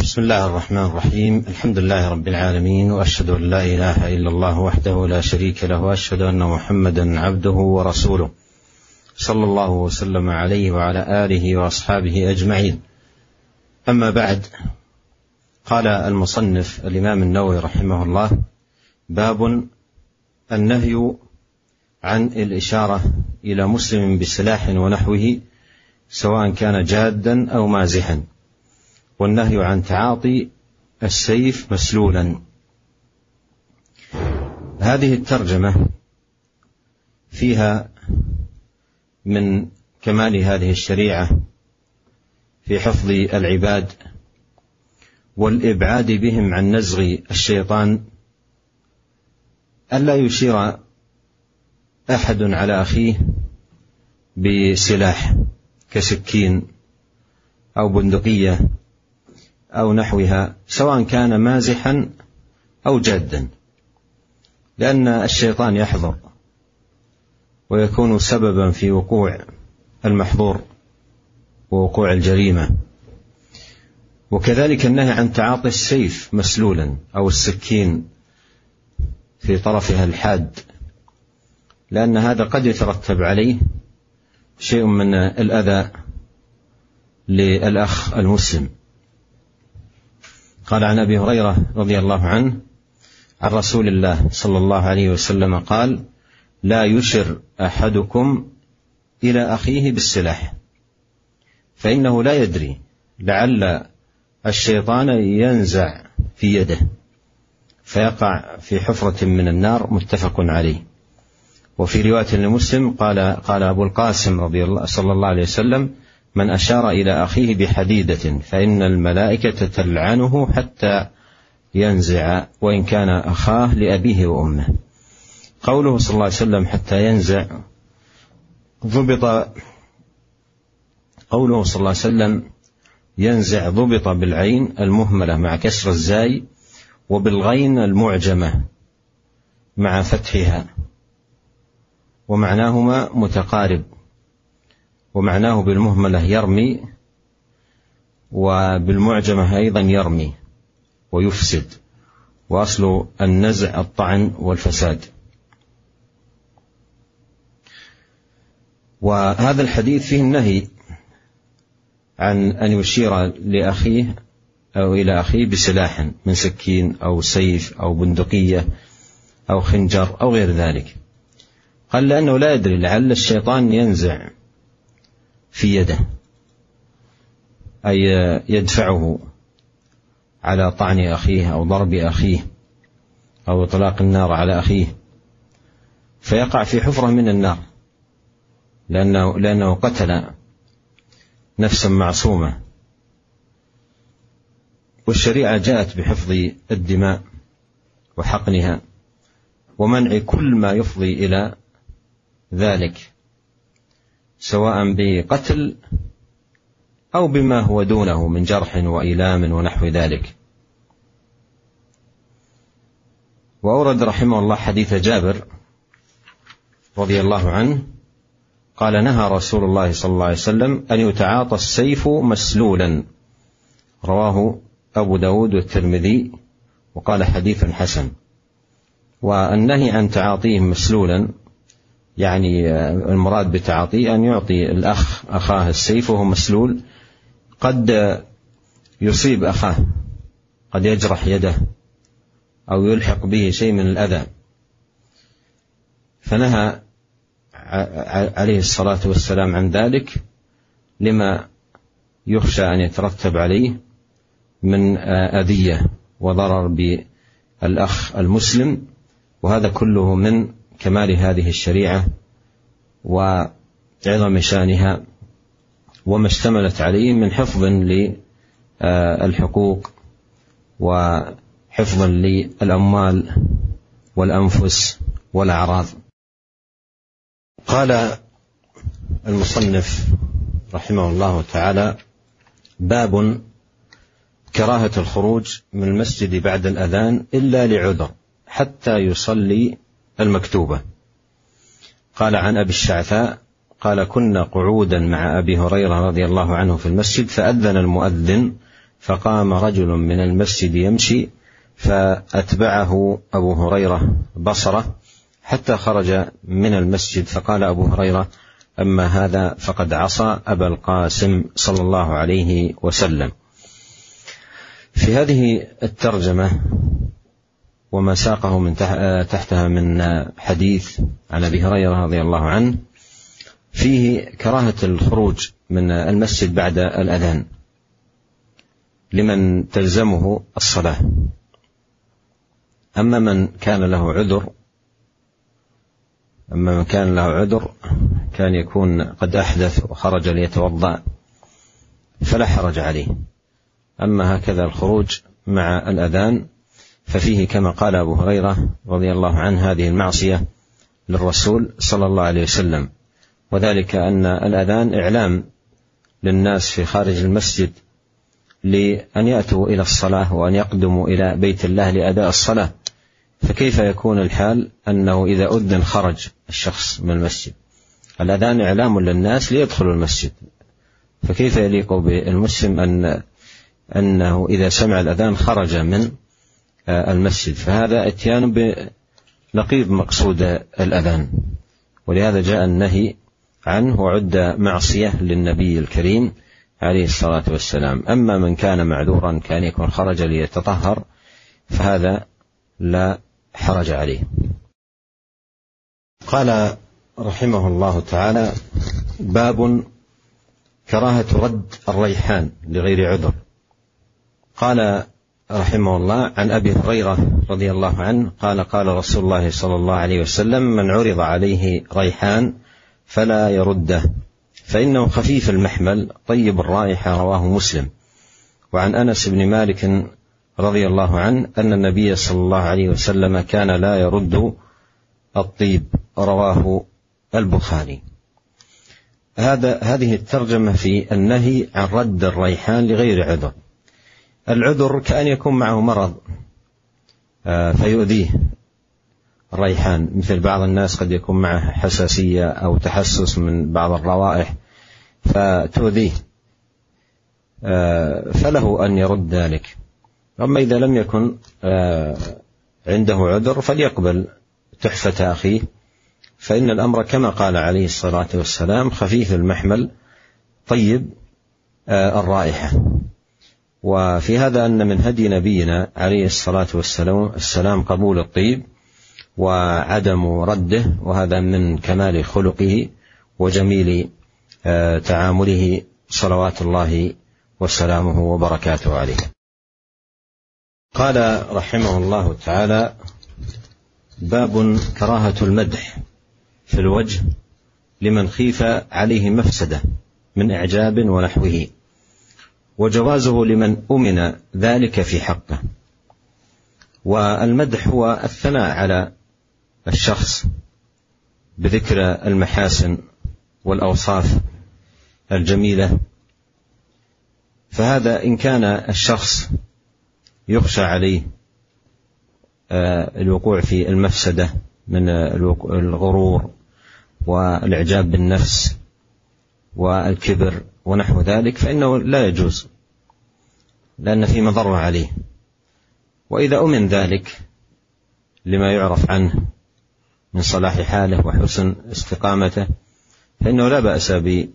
بسم الله الرحمن الرحيم. الحمد لله رب العالمين، وأشهد أن لا إله إلا الله وحده لا شريك له، وأشهد أن محمدا عبده ورسوله صلى الله وسلم عليه وعلى آله وأصحابه أجمعين. أما بعد، قال المصنف الإمام النووي رحمه الله: باب النهي عن الإشارة إلى مسلم بسلاح ونحوه سواء كان جادا أو مازحا، والنهي عن تعاطي السيف مسلولا. هذه الترجمة فيها من كمال هذه الشريعة في حفظ العباد والإبعاد بهم عن نزغ الشيطان ألا يشير أحد على أخيه بسلاح كسكين أو بندقية أو نحوها سواء كان مازحا أو جادا، لأن الشيطان يحضر ويكون سببا في وقوع المحظور ووقوع الجريمة. وكذلك النهي عن تعاطي السيف مسلولا أو السكين في طرفها الحاد، لأن هذا قد يترتب عليه شيء من الأذى للأخ المسلم. قال عن أبي هريرة رضي الله عنه عن رسول الله صلى الله عليه وسلم قال: لا يشر أحدكم إلى أخيه بالسلاح، فإنه لا يدري لعل الشيطان ينزع في يده فيقع في حفرة من النار. متفق عليه. وفي رواية لمسلم قال أبو القاسم صلى الله عليه وسلم: من أشار إلى أخيه بحديدة فإن الملائكة تلعنه حتى ينزع، وإن كان أخاه لأبيه وأمه. قوله صلى الله عليه وسلم حتى ينزع قوله صلى الله عليه وسلم ينزع ضبط بالعين المهملة مع كسر الزاي، وبالغين المعجمة مع فتحها، ومعناهما متقارب. ومعناه بالمهملة يرمي، وبالمعجمة أيضا يرمي ويفسد، وأصل النزع الطعن والفساد. وهذا الحديث فيه النهي عن أن يشير لأخيه أو إلى أخيه بسلاح من سكين أو سيف أو بندقية أو خنجر أو غير ذلك. قال لأنه لا يدري لعل الشيطان ينزع في يده، أي يدفعه على طعن أخيه أو ضرب أخيه أو إطلاق النار على أخيه فيقع في حفرة من النار، لأنه قتل نفسا معصومة. والشريعة جاءت بحفظ الدماء وحقنها ومنع كل ما يفضي إلى ذلك، سواء بقتل أو بما هو دونه من جرح وإيلام ونحو ذلك. وأورد رحمه الله حديث جابر رضي الله عنه قال: نهى رسول الله صلى الله عليه وسلم أن يتعاطى السيف مسلولا، رواه أبو داود والترمذي، وقال حديث حسن. والنهي عن تعاطيه مسلولا يعني المراد بتعاطيه أن يعطي الأخ أخاه السيف وهو مسلول، قد يصيب أخاه، قد يجرح يده أو يلحق به شيء من الأذى، فنهى عليه الصلاة والسلام عن ذلك لما يخشى أن يترتب عليه من أذية وضرر بالأخ المسلم. وهذا كله من كمال هذه الشريعة وعظم شانها وما اشتملت عليه من حفظ للحقوق وحفظ للأموال والأنفس والأعراض. قال المصنف رحمه الله تعالى: باب كراهة الخروج من المسجد بعد الأذان إلا لعذر حتى يصلي المكتوبة. قال عن أبي الشعثاء قال: كنا قعودا مع أبي هريرة رضي الله عنه في المسجد، فأذن المؤذن فقام رجل من المسجد يمشي فأتبعه أبو هريرة بصره حتى خرج من المسجد، فقال أبو هريرة: أما هذا فقد عصى أبا القاسم صلى الله عليه وسلم. في هذه الترجمة وما ساقه من تحتها من حديث عن أبي هريرة رضي الله عنه فيه كراهة الخروج من المسجد بعد الأذان لمن تلزمه الصلاة. أما من كان له عذر كان يكون قد أحدث وخرج ليتوضأ فلا حرج عليه. أما هكذا الخروج مع الأذان ففيه كما قال أبو هريرة رضي الله عنه هذه المعصية للرسول صلى الله عليه وسلم، وذلك أن الأذان إعلام للناس في خارج المسجد لأن يأتوا إلى الصلاة وأن يقدموا إلى بيت الله لأداء الصلاة، فكيف يكون الحال أنه إذا أذن خرج الشخص من المسجد؟ الأذان إعلام للناس ليدخلوا المسجد، فكيف يليق بالمسلم أنه إذا سمع الأذان خرج من المسجد؟ فهذا اتيان بنقيض مقصود الأذان، ولهذا جاء النهي عنه وعد معصية للنبي الكريم عليه الصلاة والسلام. أما من كان معذورا كان يكون خرج ليتطهر فهذا لا حرج عليه. قال رحمه الله تعالى: باب كراهة رد الريحان لغير عذر. قال رحمه الله: عن أبي هريرة رضي الله عنه قال: قال رسول الله صلى الله عليه وسلم: من عرض عليه ريحان فلا يرده فإنه خفيف المحمل طيب الرائحة. رواه مسلم. وعن أنس بن مالك رضي الله عنه أن النبي صلى الله عليه وسلم كان لا يرد الطيب. رواه البخاري. هذه الترجمة في النهي عن رد الريحان لغير عذر. العذر كأن يكون معه مرض فيؤذيه الريحان، مثل بعض الناس قد يكون معه حساسية أو تحسس من بعض الروائح فتؤذيه، فله أن يرد ذلك. أما إذا لم يكن عنده عذر فليقبل تحفة أخيه، فإن الأمر كما قال عليه الصلاة والسلام: خفيف المحمل طيب الرائحة. وفي هذا أن من هدي نبينا عليه الصلاة والسلام قبول الطيب وعدم رده، وهذا من كمال خلقه وجميل تعامله صلوات الله وسلامه وبركاته عليه. قال رحمه الله تعالى: باب كراهة المدح في الوجه لمن خيف عليه مفسدة من إعجاب ونحوه، وجوازه لمن أمن ذلك في حقه. والمدح هو الثناء على الشخص بذكر المحاسن والأوصاف الجميلة، فهذا إن كان الشخص يخشى عليه الوقوع في المفسدة من الغرور والإعجاب بالنفس والكبر ونحو ذلك فإنه لا يجوز، لأن في مضرة عليه. وإذا أمن ذلك لما يعرف عنه من صلاح حاله وحسن استقامته فإنه لا بأس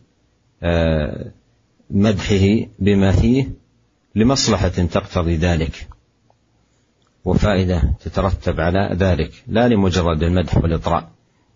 بمدحه بما فيه لمصلحة تقتضي ذلك وفائدة تترتب على ذلك، لا لمجرد المدح والإطراء.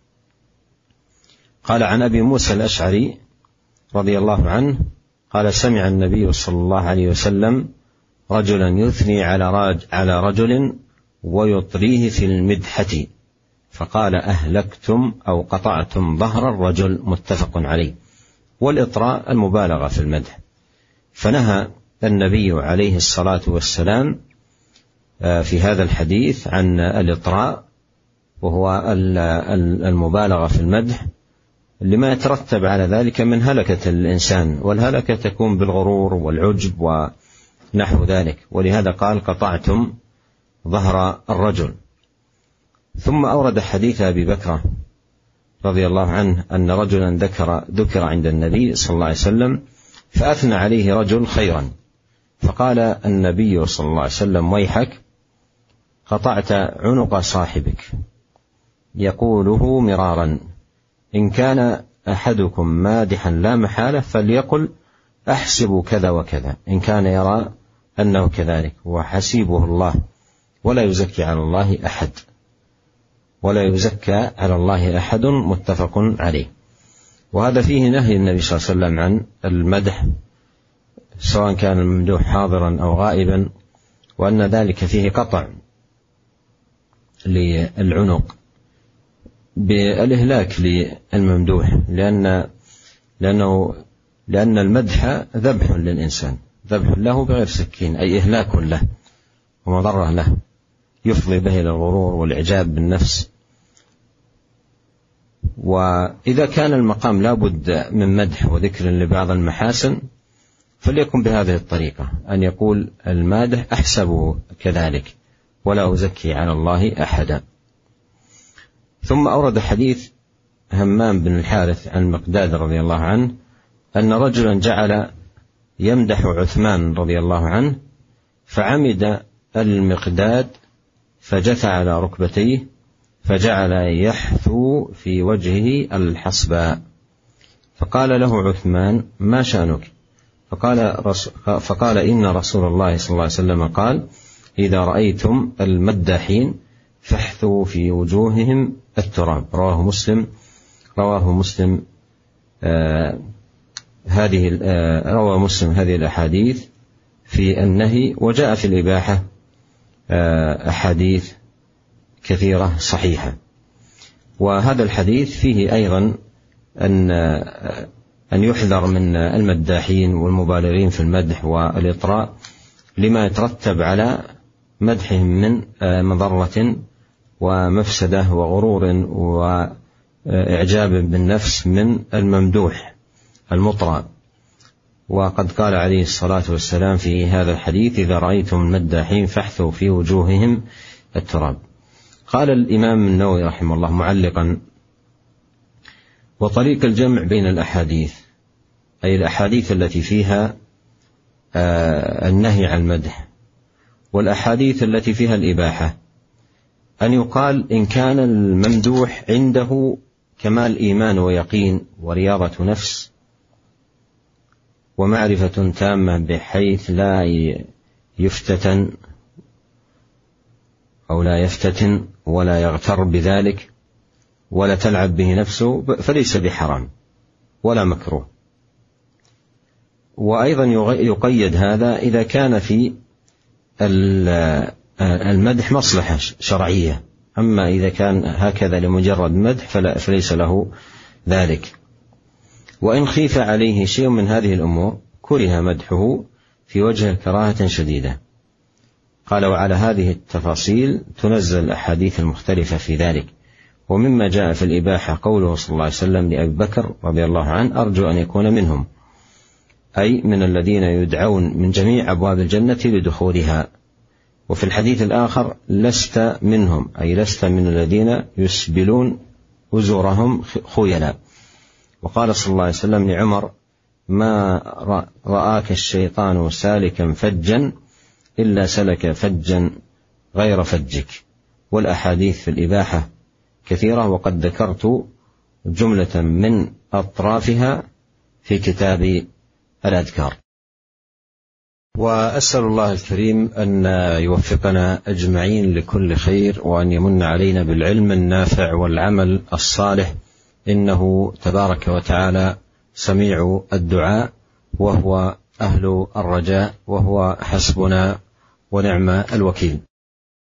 قال: عن أبي موسى الأشعري رضي الله عنه قال: سمع النبي صلى الله عليه وسلم رجلا يثني على رجل ويطريه في المدحة فقال: أهلكتم أو قطعتم ظهر الرجل. متفق عليه. والإطراء المبالغة في المدح، فنهى النبي عليه الصلاة والسلام في هذا الحديث عن الإطراء، وهو المبالغة في المدح لما يترتب على ذلك من هلكة الإنسان، والهلكة تكون بالغرور والعجب ونحو ذلك، ولهذا قال: قطعتم ظهر الرجل. ثم أورد حديث أبي بكر رضي الله عنه أن رجلا ذكر عند النبي صلى الله عليه وسلم فأثنى عليه رجل خيرا، فقال النبي صلى الله عليه وسلم: ويحك، قطعت عنق صاحبك. يقوله مرارا: إن كان أحدكم مادحا لا محالة فليقل أحسب كذا وكذا، إن كان يرى أنه كذلك، وحسيبه الله، ولا يزكي على الله أحد، ولا يزكى على الله أحد. متفق عليه. وهذا فيه نهي النبي صلى الله عليه وسلم عن المدح، سواء كان الممدوح حاضرا أو غائبا، وأن ذلك فيه قطع للعنق بالإهلاك للممدوح، لأن المدح ذبح للإنسان، ذبح له بغير سكين، أي إهلاك له ومضرة له، يفضي به إلى الغرور والإعجاب بالنفس. وإذا كان المقام لا بد من مدح وذكر لبعض المحاسن فليكن بهذه الطريقة، أن يقول المادح: أحسبه كذلك ولا أزكي على الله أحدا. ثم أورد حديث همام بن الحارث عن المقداد رضي الله عنه أن رجلا جعل يمدح عثمان رضي الله عنه، فعمد المقداد فجثى على ركبتيه فجعل يحثو في وجهه الحصباء، فقال له عثمان: ما شأنك؟ فقال: إن رسول الله صلى الله عليه وسلم قال: إذا رأيتم المداحين فاحثوا في وجوههم التراب. رواه مسلم هذه الأحاديث في النهي، وجاء في الإباحة أحاديث كثيرة صحيحة. وهذا الحديث فيه أيضا أن يحذر من المداحين والمبالغين في المدح والإطراء لما يترتب على مدحهم من مضرة ومفسدة وغرور وإعجاب بالنفس من الممدوح المطرى. وقد قال عليه الصلاة والسلام في هذا الحديث: إذا رأيتم المداحين فاحثوا في وجوههم التراب. قال الإمام النووي رحمه الله معلقا: وطريق الجمع بين الأحاديث، أي الأحاديث التي فيها النهي عن المدح والأحاديث التي فيها الإباحة، أن يقال إن كان الممدوح عنده كمال إيمان ويقين ورياضة نفس ومعرفة تامة بحيث لا يفتتن أو لا يفتتن ولا يغتر بذلك ولا تلعب به نفسه، فليس بحرام ولا مكروه. وأيضا يقيد هذا إذا كان في المدح مصلحة شرعية، أما إذا كان هكذا لمجرد مدح فليس له ذلك. وإن خيف عليه شيء من هذه الأمور كره مدحه في وجه كراهة شديدة. قال: وعلى هذه التفاصيل تنزل الأحاديث المختلفة في ذلك. ومما جاء في الإباحة قوله صلى الله عليه وسلم لأبي بكر رضي الله عنه: أرجو أن يكون منهم، أي من الذين يدعون من جميع أبواب الجنة لدخولها. وفي الحديث الآخر: لست منهم، أي لست من الذين يسبلون أزورهم خيلا. وقال صلى الله عليه وسلم لعمر: ما رآك الشيطان سالكا فجا إلا سلك فجا غير فجك. والأحاديث في الإباحة كثيرة، وقد ذكرت جملة من أطرافها في كتاب الأذكار. وأسأل الله الكريم أن يوفقنا أجمعين لكل خير، وأن يمن علينا بالعلم النافع والعمل الصالح، إنه تبارك وتعالى سميع الدعاء، وهو أهل الرجاء، وهو حسبنا ونعم الوكيل.